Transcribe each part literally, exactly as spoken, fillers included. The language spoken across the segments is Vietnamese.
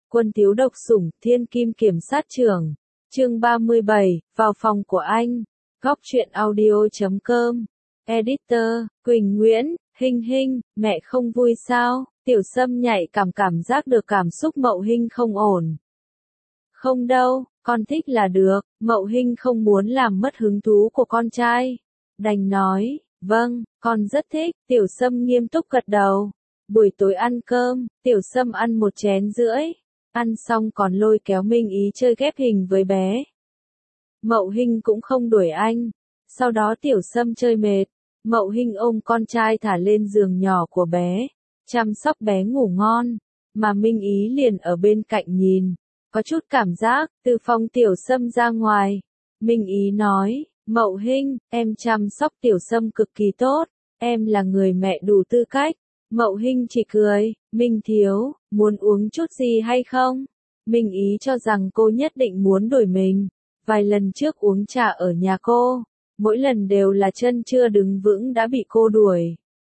Quân thiếu độc sủng, thiên kim kiểm sát trưởng. Chương ba mươi bảy, vào phòng của anh. Góc truyện audio chấm com. Editor, Quỳnh Nguyễn, Hinh Hinh, mẹ không vui sao? Tiểu Sâm nhạy cảm cảm giác được cảm xúc Mậu Hinh không ổn. Không đâu, con thích là được, Mậu Hinh không muốn làm mất hứng thú của con trai. Đành nói, vâng, con rất thích, Tiểu Sâm nghiêm túc gật đầu. Buổi tối ăn cơm, Tiểu Sâm ăn một chén rưỡi. Ăn xong còn lôi kéo Minh Ý chơi ghép hình với bé. Mậu Hinh cũng không đuổi anh. Sau đó Tiểu Sâm chơi mệt. Mậu Hinh ôm con trai thả lên giường nhỏ của bé. Chăm sóc bé ngủ ngon. Mà Minh Ý liền ở bên cạnh nhìn. Có chút cảm giác, từ phòng Tiểu Sâm ra ngoài. Minh Ý nói, Mậu Hinh, em chăm sóc Tiểu Sâm cực kỳ tốt. Em là người mẹ đủ tư cách. Mậu Hinh chỉ cười, Minh thiếu, muốn uống chút gì hay không? Minh Ý cho rằng cô nhất định muốn đuổi mình. Vài lần trước uống trà ở nhà cô, mỗi lần đều là chân chưa đứng vững đã bị cô đuổi.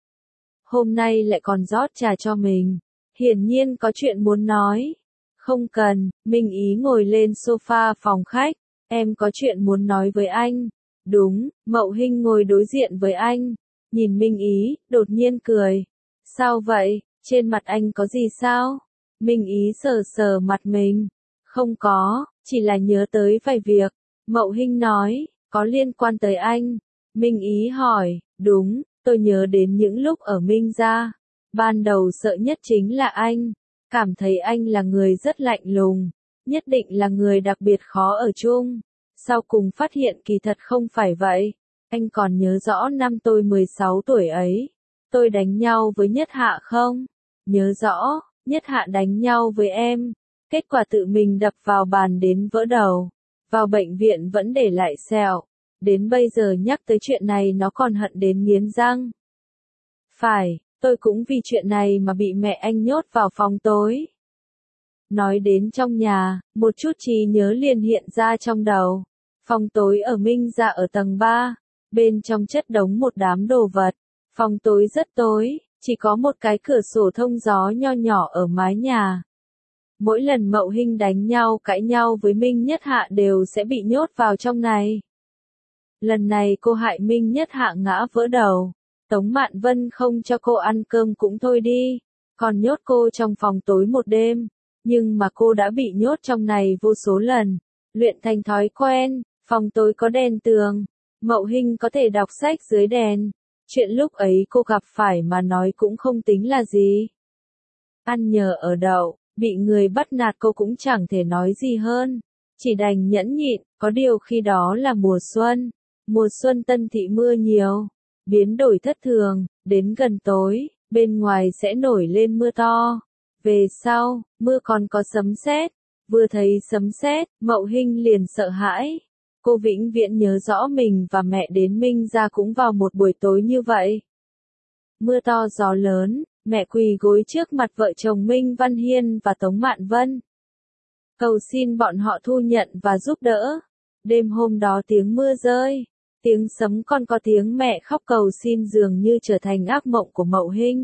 Hôm nay lại còn rót trà cho mình, hiển nhiên có chuyện muốn nói. Không cần, Minh Ý ngồi lên sofa phòng khách, em có chuyện muốn nói với anh. Đúng, Mậu Hinh ngồi đối diện với anh, nhìn Minh Ý, đột nhiên cười. Sao vậy, trên mặt anh có gì sao? Minh Ý sờ sờ mặt mình. Không có, chỉ là nhớ tới vài việc. Mậu Hinh nói, có liên quan tới anh. Minh Ý hỏi, đúng, tôi nhớ đến những lúc ở Minh gia. Ban đầu sợ nhất chính là anh. Cảm thấy anh là người rất lạnh lùng. Nhất định là người đặc biệt khó ở chung. Sau cùng phát hiện kỳ thật không phải vậy. Anh còn nhớ rõ năm tôi mười sáu tuổi ấy. Tôi đánh nhau với Nhất Hạ không? Nhớ rõ, Nhất Hạ đánh nhau với em. Kết quả tự mình đập vào bàn đến vỡ đầu. Vào bệnh viện vẫn để lại sẹo. Đến bây giờ nhắc tới chuyện này nó còn hận đến nghiến răng. Phải, tôi cũng vì chuyện này mà bị mẹ anh nhốt vào phòng tối. Nói đến trong nhà, một chút trí nhớ liền hiện ra trong đầu. Phòng tối ở Minh gia ở tầng ba. Bên trong chất đống một đám đồ vật. Phòng tối rất tối, chỉ có một cái cửa sổ thông gió nho nhỏ ở mái nhà. Mỗi lần Mậu Hinh đánh nhau cãi nhau với Minh Nhất Hạ đều sẽ bị nhốt vào trong này. Lần này cô hại Minh Nhất Hạ ngã vỡ đầu. Tống Mạn Vân không cho cô ăn cơm cũng thôi đi, còn nhốt cô trong phòng tối một đêm. Nhưng mà cô đã bị nhốt trong này vô số lần, luyện thành thói quen. Phòng tối có đèn tường, Mậu Hinh có thể đọc sách dưới đèn. Chuyện lúc ấy cô gặp phải mà nói cũng không tính là gì. Ăn nhờ ở đậu, bị người bắt nạt cô cũng chẳng thể nói gì hơn. Chỉ đành nhẫn nhịn, có điều khi đó là mùa xuân. Mùa xuân Tân Thị mưa nhiều, biến đổi thất thường, đến gần tối, bên ngoài sẽ nổi lên mưa to. Về sau, mưa còn có sấm sét. Vừa thấy sấm sét, Mậu Hinh liền sợ hãi. Cô vĩnh viễn nhớ rõ mình và mẹ đến Minh gia cũng vào một buổi tối như vậy. Mưa to gió lớn, mẹ quỳ gối trước mặt vợ chồng Minh Văn Hiên và Tống Mạn Vân. Cầu xin bọn họ thu nhận và giúp đỡ. Đêm hôm đó tiếng mưa rơi, tiếng sấm còn có tiếng mẹ khóc cầu xin dường như trở thành ác mộng của Mậu Hinh.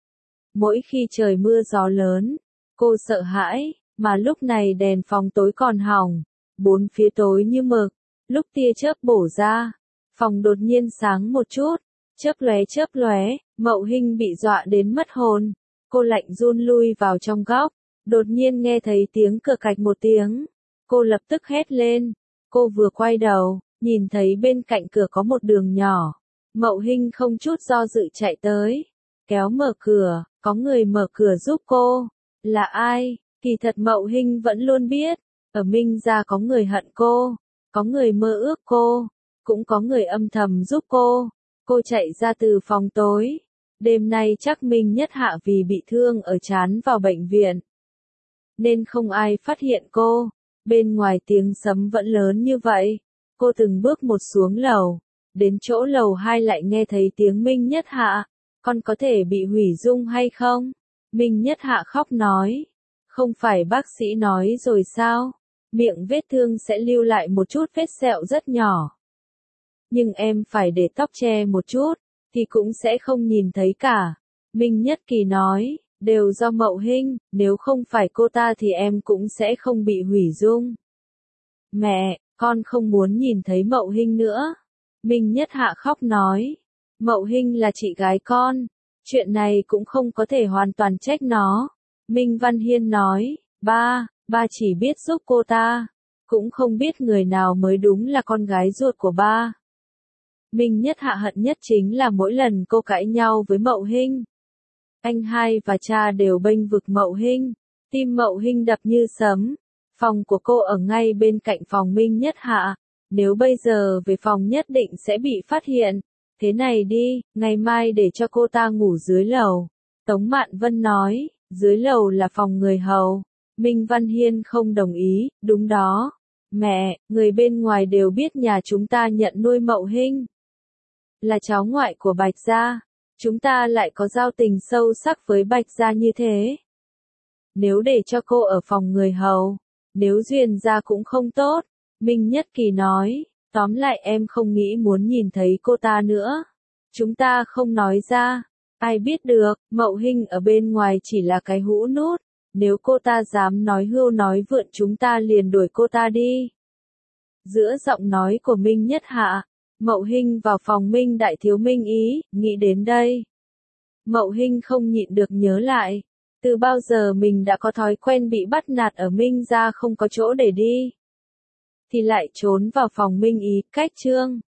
Mỗi khi trời mưa gió lớn, cô sợ hãi, mà lúc này đèn phòng tối còn hỏng, bốn phía tối như mực. Lúc tia chớp bổ ra, phòng đột nhiên sáng một chút, chớp lóe chớp lóe, Mậu Hinh bị dọa đến mất hồn. Cô lạnh run lui vào trong góc, đột nhiên nghe thấy tiếng cửa cạch một tiếng. Cô lập tức hét lên. Cô vừa quay đầu, nhìn thấy bên cạnh cửa có một đường nhỏ. Mậu Hinh không chút do dự chạy tới, kéo mở cửa, có người mở cửa giúp cô. Là ai? Kỳ thật Mậu Hinh vẫn luôn biết, ở Minh gia có người hận cô. Có người mơ ước cô, cũng có người âm thầm giúp cô. Cô chạy ra từ phòng tối. Đêm nay chắc Minh Nhất Hạ vì bị thương ở trán vào bệnh viện, nên không ai phát hiện cô. Bên ngoài tiếng sấm vẫn lớn như vậy. Cô từng bước một xuống lầu. Đến chỗ lầu hai lại nghe thấy tiếng Minh Nhất Hạ. Con có thể bị hủy dung hay không? Minh Nhất Hạ khóc nói. Không phải bác sĩ nói rồi sao? Miệng vết thương sẽ lưu lại một chút vết sẹo rất nhỏ. Nhưng em phải để tóc che một chút, thì cũng sẽ không nhìn thấy cả. Minh Nhất Kỳ nói, Đều do Mậu Hinh, nếu không phải cô ta thì em cũng sẽ không bị hủy dung. Mẹ, con không muốn nhìn thấy Mậu Hinh nữa. Minh Nhất Hạ khóc nói. Mậu Hinh là chị gái con. Chuyện này cũng không có thể hoàn toàn trách nó. Minh Văn Hiên nói, ba, ba chỉ biết giúp cô ta. Cũng không biết người nào mới đúng là con gái ruột của ba. Minh Nhất Hạ hận nhất chính là mỗi lần cô cãi nhau với Mậu Hinh. Anh hai và cha đều bênh vực Mậu Hinh. Tim Mậu Hinh đập như sấm. Phòng của cô ở ngay bên cạnh phòng Minh Nhất Hạ. Nếu bây giờ về phòng nhất định sẽ bị phát hiện. Thế này đi, ngày mai để cho cô ta ngủ dưới lầu. Tống Mạn Vân nói, dưới lầu là phòng người hầu. Minh Văn Hiên không đồng ý, đúng đó. Mẹ, người bên ngoài đều biết nhà chúng ta nhận nuôi Mậu Hinh. Là cháu ngoại của Bạch Gia. Chúng ta lại có giao tình sâu sắc với Bạch Gia như thế. Nếu để cho cô ở phòng người hầu, nếu duyên ra cũng không tốt. Minh Nhất Kỳ nói, tóm lại em không nghĩ muốn nhìn thấy cô ta nữa. Chúng ta không nói ra. Ai biết được, Mậu Hinh ở bên ngoài chỉ là cái hũ nút. Nếu cô ta dám nói hưu nói vượn chúng ta liền đuổi cô ta đi. Giữa giọng nói của Minh Nhất Hạ, Mậu Hinh vào phòng Minh Đại Thiếu Minh Ý, nghĩ đến đây. Mậu Hinh không nhịn được nhớ lại. Từ bao giờ mình đã có thói quen bị bắt nạt ở Minh gia không có chỗ để đi. Thì lại trốn vào phòng Minh Ý, cách Trương.